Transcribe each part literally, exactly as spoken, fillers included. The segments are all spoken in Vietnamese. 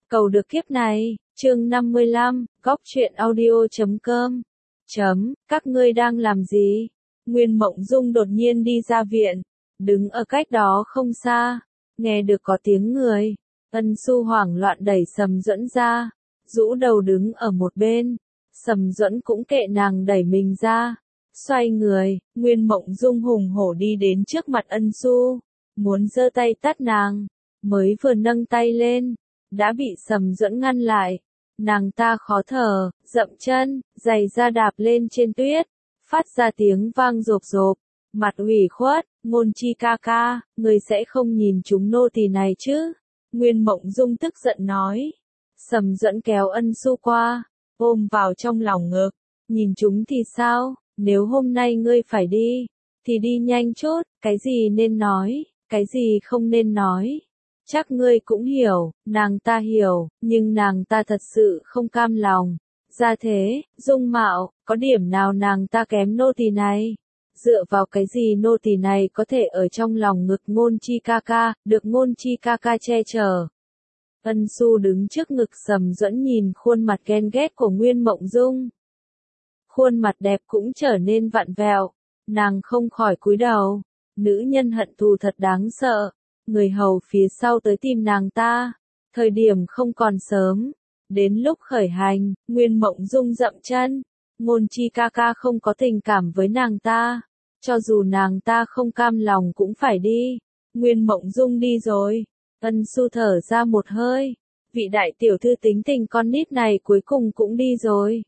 Cầu được kiếp này, chương năm mươi lăm, góc truyện audio chấm com. Chấm, các ngươi đang làm gì? Nguyên Mộng Dung đột nhiên đi ra viện, đứng ở cách đó không xa, nghe được có tiếng người. Ân Xu hoảng loạn đẩy Sầm Duẫn ra, rũ đầu đứng ở một bên. Sầm Duẫn cũng kệ nàng đẩy mình ra, xoay người, Nguyên Mộng Dung hùng hổ đi đến trước mặt Ân Xu, muốn giơ tay tát nàng, mới vừa nâng tay lên, đã bị Sầm Duẫn ngăn lại. Nàng ta khó thở, dậm chân, giày da đạp lên trên tuyết, phát ra tiếng vang rộp rộp, mặt ủy khuất. Ngôn Chi ca ca, người sẽ không nhìn chúng nô tỳ này chứ? Nguyên Mộng Dung tức giận nói. Sầm Duẫn kéo Ân Xu qua, ôm vào trong lòng ngực, nhìn chúng thì sao, nếu hôm nay ngươi phải đi, thì đi nhanh chút, cái gì nên nói, cái gì không nên nói. Chắc ngươi cũng hiểu, nàng ta hiểu, nhưng nàng ta thật sự không cam lòng. Ra thế, dung mạo, có điểm nào nàng ta kém nô tỳ này? Dựa vào cái gì nô tỳ này có thể ở trong lòng ngực Ngôn Chi ca ca, được Ngôn Chi ca ca che chở? Ân Xu đứng trước ngực Sầm Duẫn nhìn khuôn mặt ghen ghét của Nguyên Mộng Dung. Khuôn mặt đẹp cũng trở nên vặn vẹo, nàng không khỏi cúi đầu. Nữ nhân hận thù thật đáng sợ. Người hầu phía sau tới tìm nàng ta, thời điểm không còn sớm, đến lúc khởi hành, Nguyên Mộng Dung dậm chân, Ngôn Chi ca ca không có tình cảm với nàng ta, cho dù nàng ta không cam lòng cũng phải đi. Nguyên Mộng Dung đi rồi, Ân Xu thở ra một hơi, vị đại tiểu thư tính tình con nít này cuối cùng cũng đi rồi.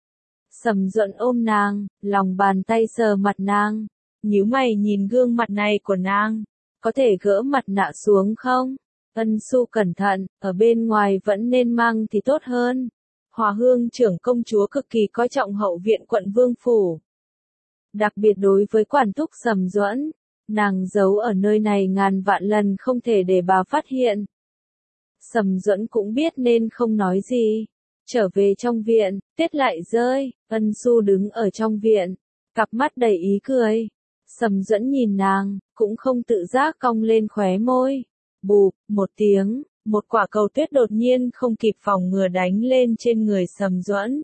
Sầm Duẫn ôm nàng, lòng bàn tay sờ mặt nàng, nhíu mày nhìn gương mặt này của nàng. Có thể gỡ mặt nạ xuống không? Ân Xu cẩn thận, ở bên ngoài vẫn nên mang thì tốt hơn. Hòa Hương trưởng công chúa cực kỳ coi trọng hậu viện quận Vương Phủ. Đặc biệt đối với quản thúc Sầm Duẫn, nàng giấu ở nơi này ngàn vạn lần không thể để bà phát hiện. Sầm Duẫn cũng biết nên không nói gì. Trở về trong viện, tiết lại rơi, Ân Xu đứng ở trong viện, cặp mắt đầy ý cười. Sầm Duẫn nhìn nàng, cũng không tự giác cong lên khóe môi. Bụp, một tiếng, một quả cầu tuyết đột nhiên không kịp phòng ngừa đánh lên trên người Sầm Duẫn.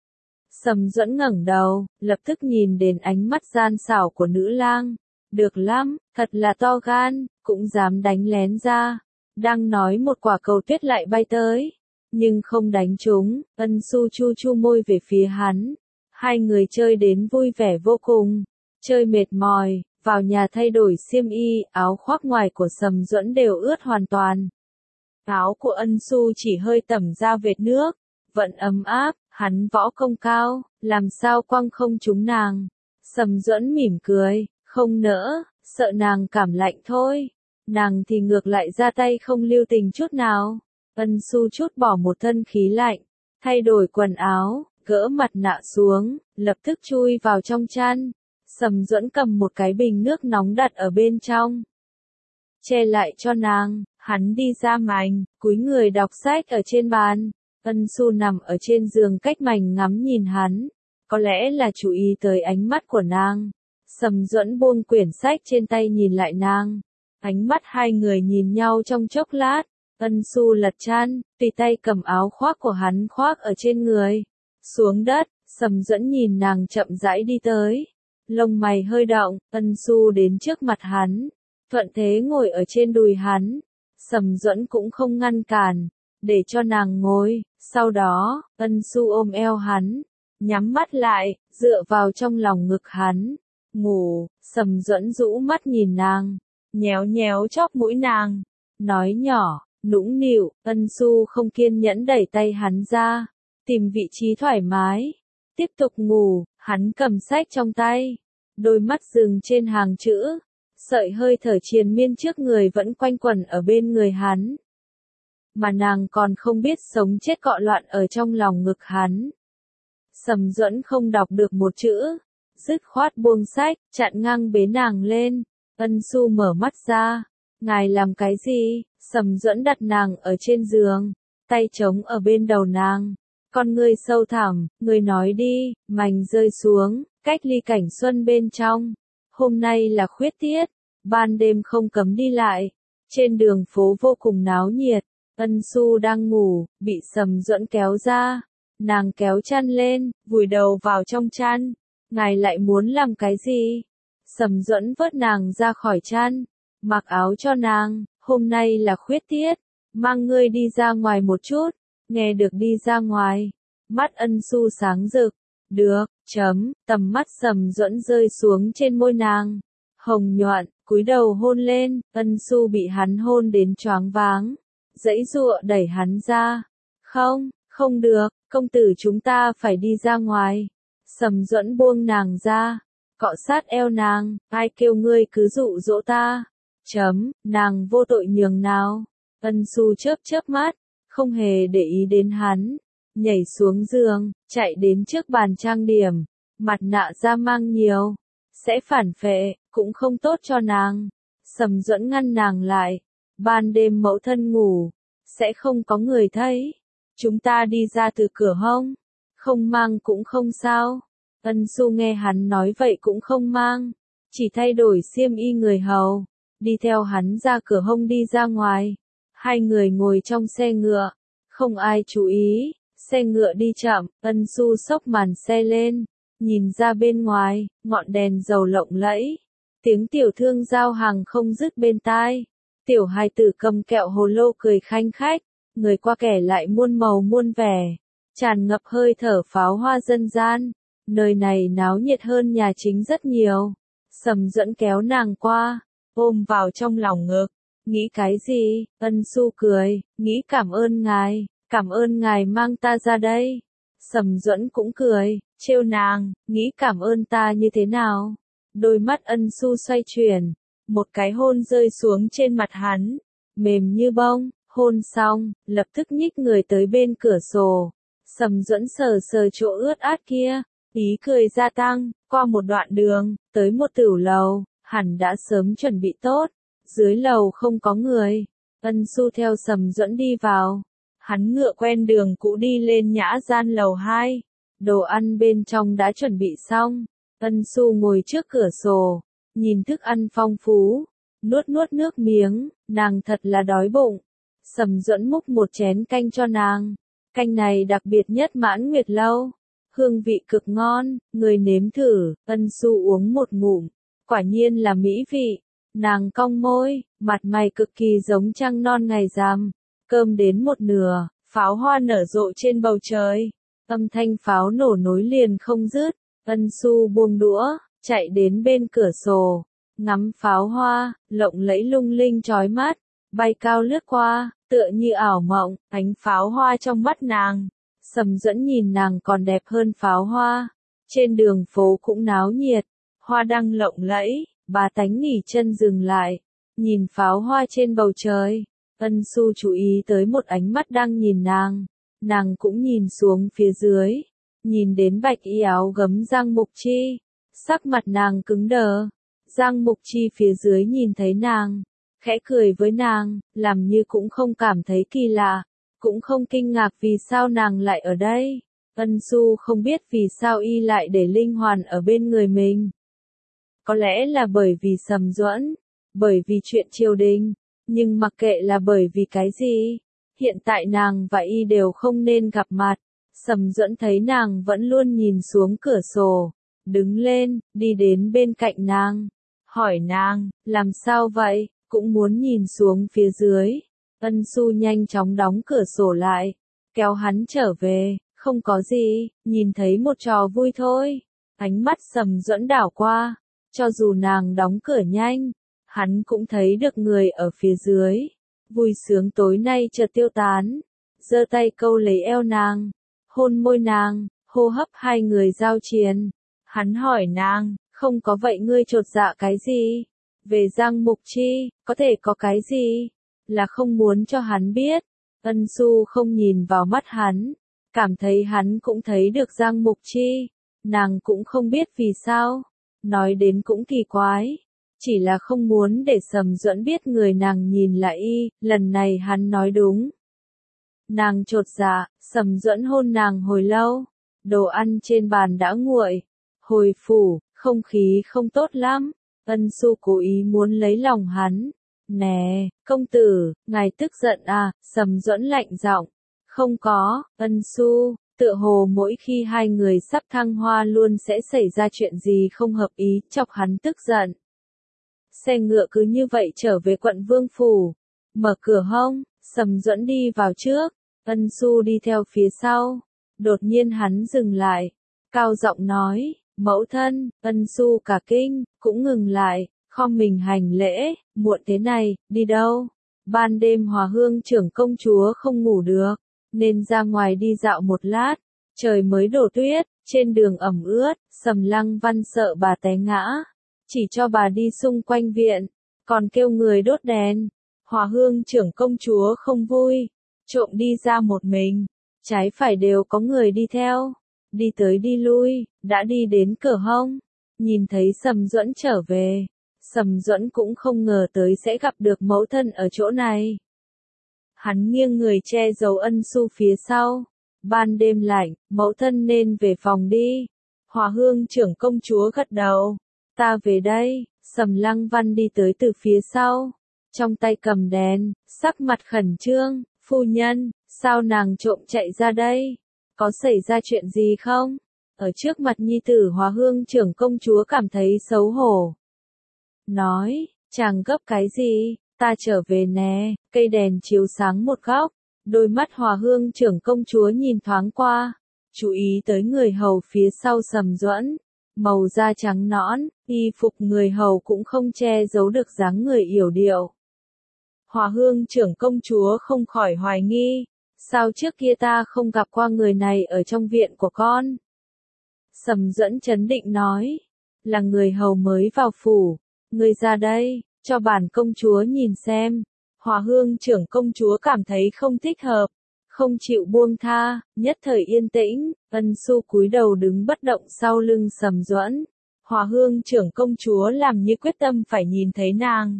Sầm Duẫn ngẩng đầu, lập tức nhìn đến ánh mắt gian xảo của nữ lang. Được lắm, thật là to gan, cũng dám đánh lén ra. Đang nói một quả cầu tuyết lại bay tới, nhưng không đánh trúng. Ân Xu chu chu môi về phía hắn. Hai người chơi đến vui vẻ vô cùng. Chơi mệt mỏi, vào nhà thay đổi xiêm y, áo khoác ngoài của Sầm Duẫn đều ướt hoàn toàn. Áo của Ân Xu chỉ hơi tẩm ra vệt nước, vẫn ấm áp, hắn võ công cao, làm sao quăng không trúng nàng. Sầm Duẫn mỉm cười, không nỡ, sợ nàng cảm lạnh thôi. Nàng thì ngược lại ra tay không lưu tình chút nào. Ân Xu chút bỏ một thân khí lạnh, thay đổi quần áo, gỡ mặt nạ xuống, lập tức chui vào trong chăn. Sầm Duẫn cầm một cái bình nước nóng đặt ở bên trong, che lại cho nàng. Hắn đi ra mành, cúi người đọc sách ở trên bàn. Ân Xu nằm ở trên giường cách mành ngắm nhìn hắn, có lẽ là chú ý tới ánh mắt của nàng. Sầm Duẫn buông quyển sách trên tay nhìn lại nàng, ánh mắt hai người nhìn nhau trong chốc lát. Ân Xu lật chăn, tùy tay cầm áo khoác của hắn khoác ở trên người, xuống đất. Sầm Duẫn nhìn nàng chậm rãi đi tới. Lông mày hơi động, Ân Xu đến trước mặt hắn, thuận thế ngồi ở trên đùi hắn. Sầm Duẫn cũng không ngăn cản, để cho nàng ngồi. Sau đó, Ân Xu ôm eo hắn, nhắm mắt lại, dựa vào trong lòng ngực hắn. Ngủ. Sầm Duẫn rũ mắt nhìn nàng, nhéo nhéo chóp mũi nàng, nói nhỏ, nũng nịu. Ân Xu không kiên nhẫn đẩy tay hắn ra, tìm vị trí thoải mái, tiếp tục ngủ. Hắn cầm sách trong tay, đôi mắt dừng trên hàng chữ, sợi hơi thở triền miên trước người vẫn quanh quẩn ở bên người hắn. Mà nàng còn không biết sống chết cọ loạn ở trong lòng ngực hắn. Sầm Duẫn không đọc được một chữ, dứt khoát buông sách, chặn ngang bế nàng lên. Ân Xu mở mắt ra, ngài làm cái gì? Sầm Duẫn đặt nàng ở trên giường, tay trống ở bên đầu nàng. Con ngươi sâu thẳm, ngươi nói đi. Mành rơi xuống, cách ly cảnh xuân bên trong. Hôm nay là khuyết tiết, ban đêm không cấm đi lại. Trên đường phố vô cùng náo nhiệt, Ân Xu đang ngủ, bị Sầm Duẫn kéo ra. Nàng kéo chăn lên, vùi đầu vào trong chăn. Ngài lại muốn làm cái gì? Sầm Duẫn vớt nàng ra khỏi chăn, mặc áo cho nàng, hôm nay là khuyết tiết, mang ngươi đi ra ngoài một chút, nghe được đi ra ngoài. Mắt Ân Xu sáng rực, được, chấm, tầm mắt Sầm Duẫn rơi xuống trên môi nàng. Hồng nhuận, cúi đầu hôn lên, Ân Xu bị hắn hôn đến choáng váng, giãy giụa đẩy hắn ra. Không, không được, công tử chúng ta phải đi ra ngoài. Sầm Duẫn buông nàng ra, cọ sát eo nàng, ai kêu ngươi cứ dụ dỗ ta. Chấm, nàng vô tội nhường nào. Ân Xu chớp chớp mắt, không hề để ý đến hắn, nhảy xuống giường, chạy đến trước bàn trang điểm, mặt nạ da mang nhiều, sẽ phản phệ, cũng không tốt cho nàng. Sầm Duẫn ngăn nàng lại, ban đêm mẫu thân ngủ, sẽ không có người thấy. Chúng ta đi ra từ cửa hông, không mang cũng không sao. Ân Xu nghe hắn nói vậy cũng không mang, chỉ thay đổi xiêm y người hầu, đi theo hắn ra cửa hông đi ra ngoài. Hai người ngồi trong xe ngựa, không ai chú ý, xe ngựa đi chậm, Ân Xu xốc màn xe lên, nhìn ra bên ngoài, ngọn đèn dầu lộng lẫy, tiếng tiểu thương giao hàng không dứt bên tai, tiểu hài tử cầm kẹo hồ lô cười khanh khách, người qua kẻ lại muôn màu muôn vẻ, tràn ngập hơi thở pháo hoa dân gian, nơi này náo nhiệt hơn nhà chính rất nhiều. Sầm Duẫn kéo nàng qua, ôm vào trong lòng ngực. Nghĩ cái gì? Ân Xu cười, nghĩ cảm ơn ngài, cảm ơn ngài mang ta ra đây. Sầm Duẫn cũng cười, trêu nàng, nghĩ cảm ơn ta như thế nào? Đôi mắt Ân Xu xoay chuyển, một cái hôn rơi xuống trên mặt hắn, mềm như bông, hôn xong, lập tức nhích người tới bên cửa sổ. Sầm Duẫn sờ sờ chỗ ướt át kia, ý cười gia tăng, qua một đoạn đường, tới một tửu lầu, hẳn đã sớm chuẩn bị tốt. Dưới lầu không có người, Ân Xu theo Sầm Duẫn đi vào. Hắn ngựa quen đường cũ đi lên nhã gian lầu hai. Đồ ăn bên trong đã chuẩn bị xong. Ân Xu ngồi trước cửa sổ, nhìn thức ăn phong phú, nuốt nuốt nước miếng, nàng thật là đói bụng. Sầm Duẫn múc một chén canh cho nàng. Canh này đặc biệt nhất Mãn Nguyệt lâu, hương vị cực ngon, người nếm thử. Ân Xu uống một ngụm, quả nhiên là mỹ vị. Nàng cong môi, mặt mày cực kỳ giống trăng non ngày rằm. Cơm đến một nửa, pháo hoa nở rộ trên bầu trời. Âm thanh pháo nổ nối liền không dứt. Ân Xu buông đũa, chạy đến bên cửa sổ, ngắm pháo hoa, lộng lẫy lung linh chói mắt, bay cao lướt qua, tựa như ảo mộng, ánh pháo hoa trong mắt nàng. Sầm Duẫn nhìn nàng còn đẹp hơn pháo hoa. Trên đường phố cũng náo nhiệt, hoa đăng lộng lẫy. Bà tánh nghỉ chân dừng lại, nhìn pháo hoa trên bầu trời. Ân Xu chú ý tới một ánh mắt đang nhìn nàng, nàng cũng nhìn xuống phía dưới, nhìn đến bạch y áo gấm Giang Mục Chi, sắc mặt nàng cứng đờ. Giang Mục Chi phía dưới nhìn thấy nàng, khẽ cười với nàng, làm như cũng không cảm thấy kỳ lạ, cũng không kinh ngạc vì sao nàng lại ở đây. Ân Xu không biết vì sao y lại để Linh Hoàn ở bên người mình. Có lẽ là bởi vì Sầm Duẫn, bởi vì chuyện triều đình, nhưng mặc kệ là bởi vì cái gì, hiện tại nàng và y đều không nên gặp mặt. Sầm Duẫn thấy nàng vẫn luôn nhìn xuống cửa sổ, đứng lên, đi đến bên cạnh nàng, hỏi nàng, làm sao vậy, cũng muốn nhìn xuống phía dưới. Ân Xu nhanh chóng đóng cửa sổ lại, kéo hắn trở về, không có gì, nhìn thấy một trò vui thôi. Ánh mắt Sầm Duẫn đảo qua. Cho dù nàng đóng cửa nhanh, hắn cũng thấy được người ở phía dưới. Vui sướng tối nay chợt tiêu tán, giơ tay câu lấy eo nàng, hôn môi nàng, hô hấp hai người giao chiến. Hắn hỏi nàng, không có vậy ngươi chột dạ cái gì? Về Giang Mục Chi, có thể có cái gì? Là không muốn cho hắn biết. Ân Xu không nhìn vào mắt hắn, cảm thấy hắn cũng thấy được Giang Mục Chi. Nàng cũng không biết vì sao. Nói đến cũng kỳ quái, chỉ là không muốn để Sầm Duẫn biết người nàng nhìn là y, lần này hắn nói đúng. Nàng chột dạ, Sầm Duẫn hôn nàng hồi lâu, đồ ăn trên bàn đã nguội, hồi phủ, không khí không tốt lắm. Ân Xu cố ý muốn lấy lòng hắn, Nè, công tử, ngài tức giận à, Sầm Duẫn lạnh giọng. Không có, Ân Xu, tựa hồ mỗi khi hai người sắp thăng hoa luôn sẽ xảy ra chuyện gì không hợp ý, chọc hắn tức giận. Xe ngựa cứ như vậy trở về quận Vương Phủ. Mở cửa hông, Sầm Duẫn đi vào trước, Ân Xu đi theo phía sau. Đột nhiên hắn dừng lại, cao giọng nói, mẫu thân. Ân Xu cả kinh, cũng ngừng lại, khom mình hành lễ, muộn thế này, đi đâu? Ban đêm Hòa Hương trưởng công chúa không ngủ được, nên ra ngoài đi dạo một lát, trời mới đổ tuyết, trên đường ẩm ướt, Sầm Lăng Văn sợ bà té ngã, chỉ cho bà đi xung quanh viện, còn kêu người đốt đèn. Hòa Hương trưởng công chúa không vui, trộm đi ra một mình, trái phải đều có người đi theo, đi tới đi lui, đã đi đến cửa hông, nhìn thấy Sầm Duẫn trở về. Sầm Duẫn cũng không ngờ tới sẽ gặp được mẫu thân ở chỗ này. Hắn nghiêng người che giấu Ân Xu phía sau. Ban đêm lạnh, mẫu thân nên về phòng đi. Hòa Hương trưởng công chúa gật đầu. Ta về đây. Sầm Lăng Văn đi tới từ phía sau, trong tay cầm đèn, sắc mặt khẩn trương. Phu nhân, sao nàng trộm chạy ra đây? Có xảy ra chuyện gì không? Ở trước mặt nhi tử Hòa Hương trưởng công chúa cảm thấy xấu hổ. Nói, chàng gấp cái gì, ta trở về nè. Cây đèn chiếu sáng một góc, đôi mắt Hòa Hương trưởng công chúa nhìn thoáng qua, chú ý tới người hầu phía sau Sầm Duẫn, màu da trắng nõn, y phục người hầu cũng không che giấu được dáng người yểu điệu. Hòa Hương trưởng công chúa không khỏi hoài nghi, sao trước kia ta không gặp qua người này ở trong viện của con? Sầm Duẫn trấn định nói, là người hầu mới vào phủ. Ngươi ra đây, cho bản công chúa nhìn xem. Hòa Hương trưởng công chúa cảm thấy không thích hợp, không chịu buông tha, nhất thời yên tĩnh. Ân Xu cúi đầu đứng bất động sau lưng Sầm Duẫn. Hòa Hương trưởng công chúa làm như quyết tâm phải nhìn thấy nàng.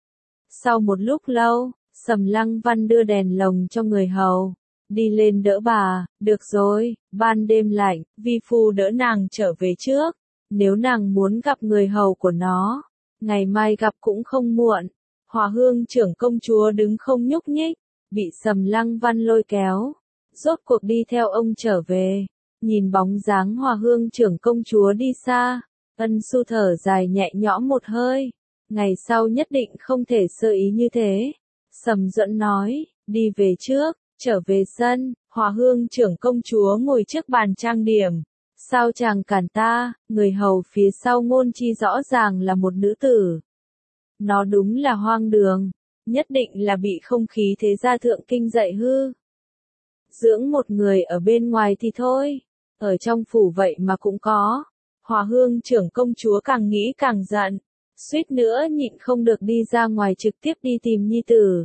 Sau một lúc lâu, Sầm Lăng Văn đưa đèn lồng cho người hầu, đi lên đỡ bà. Được rồi, ban đêm lạnh, vi phu đỡ nàng trở về trước. Nếu nàng muốn gặp người hầu của nó, ngày mai gặp cũng không muộn. Hòa Hương trưởng công chúa đứng không nhúc nhích, bị Sầm Lăng Văn lôi kéo, rốt cuộc đi theo ông trở về. Nhìn bóng dáng Hòa Hương trưởng công chúa đi xa, Ân Xu thở dài nhẹ nhõm một hơi. Ngày sau nhất định không thể sơ ý như thế. Sầm Duẫn nói, đi về trước, trở về sân. Hòa Hương trưởng công chúa ngồi trước bàn trang điểm. Sao chàng cản ta? Người hầu phía sau Ngôn Chi rõ ràng là một nữ tử. Nó đúng là hoang đường, nhất định là bị không khí thế gia thượng kinh dạy hư. Dưỡng một người ở bên ngoài thì thôi, ở trong phủ vậy mà cũng có. Hòa Hương trưởng công chúa càng nghĩ càng giận, suýt nữa nhịn không được đi ra ngoài trực tiếp đi tìm nhi tử.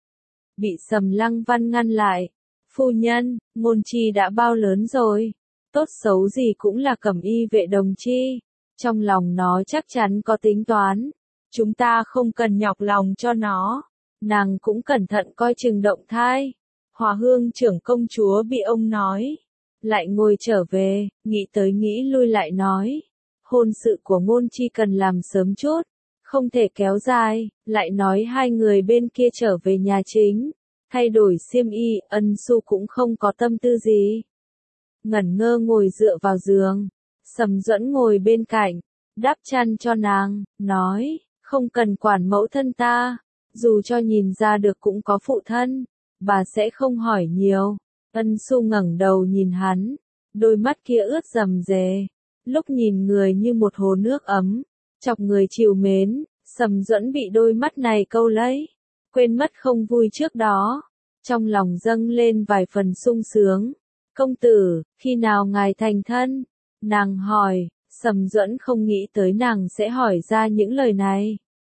Bị Sầm Lăng Văn ngăn lại. Phu nhân, Ngôn Chi đã bao lớn rồi, tốt xấu gì cũng là cẩm y vệ đồng chi. Trong lòng nó chắc chắn có tính toán. Chúng ta không cần nhọc lòng cho nó. Nàng cũng cẩn thận coi chừng động thai. Hòa Hương trưởng công chúa bị ông nói, lại ngồi trở về, nghĩ tới nghĩ lui lại nói. Hôn sự của Ngôn Chi cần làm sớm chút, không thể kéo dài. Lại nói hai người bên kia trở về nhà chính, thay đổi xiêm y. Ân Xu cũng không có tâm tư gì, ngẩn ngơ ngồi dựa vào giường. Sầm Duẫn ngồi bên cạnh, đắp chăn cho nàng, nói, không cần quản mẫu thân ta, dù cho nhìn ra được cũng có phụ thân, bà sẽ không hỏi nhiều. Ân Xu ngẩng đầu nhìn hắn, đôi mắt kia ướt rầm rề, lúc nhìn người như một hồ nước ấm, chọc người trìu mến. Sầm Duẫn bị đôi mắt này câu lấy, quên mất không vui trước đó, trong lòng dâng lên vài phần sung sướng. Công tử, khi nào ngài thành thân? Nàng hỏi. Sầm Duẫn không nghĩ tới nàng sẽ hỏi ra những lời này.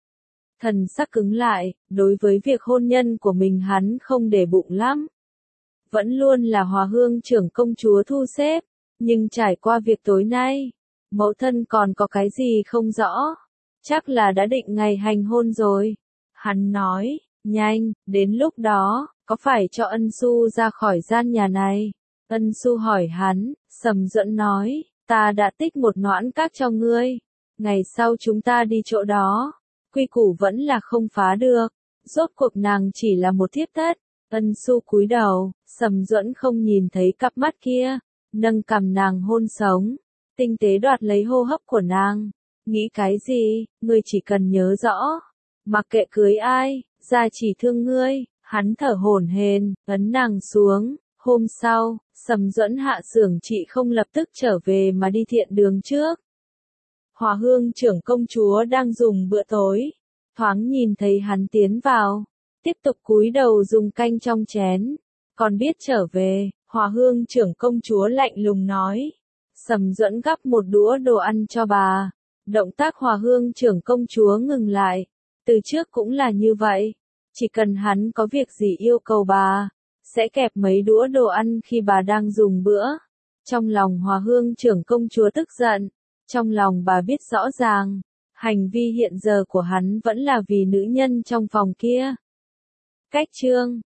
Thần sắc cứng lại, đối với việc hôn nhân của mình hắn không để bụng lắm. Vẫn luôn là Hòa Hương trưởng công chúa thu xếp, nhưng trải qua việc tối nay, mẫu thân còn có cái gì không rõ. Chắc là đã định ngày hành hôn rồi. Hắn nói, nhanh, đến lúc đó, có phải cho Ân Xu ra khỏi gian nhà này? Ân Xu hỏi hắn. Sầm Duẫn nói, ta đã tích một noãn các cho ngươi, ngày sau chúng ta đi chỗ đó, quy củ vẫn là không phá được. Rốt cuộc nàng chỉ là một thiếp thất. Ân Xu cúi đầu, Sầm Duẫn không nhìn thấy cặp mắt kia, nâng cằm nàng hôn sống, tinh tế đoạt lấy hô hấp của nàng. Nghĩ cái gì, ngươi chỉ cần nhớ rõ, mặc kệ cưới ai, gia chỉ thương ngươi. Hắn thở hổn hển, ấn nàng xuống. Hôm sau, Sầm Duẫn hạ xưởng chị không lập tức trở về mà đi thiện đường trước. Hòa Hương trưởng công chúa đang dùng bữa tối, thoáng nhìn thấy hắn tiến vào, tiếp tục cúi đầu dùng canh trong chén. Còn biết trở về, Hòa Hương trưởng công chúa lạnh lùng nói. Sầm Duẫn gắp một đũa đồ ăn cho bà. Động tác Hòa Hương trưởng công chúa ngừng lại. Từ trước cũng là như vậy. Chỉ cần hắn có việc gì yêu cầu bà, sẽ kẹp mấy đũa đồ ăn khi bà đang dùng bữa. Trong lòng Hòa Hương trưởng công chúa tức giận. Trong lòng bà biết rõ ràng, hành vi hiện giờ của hắn vẫn là vì nữ nhân trong phòng kia. Cách chương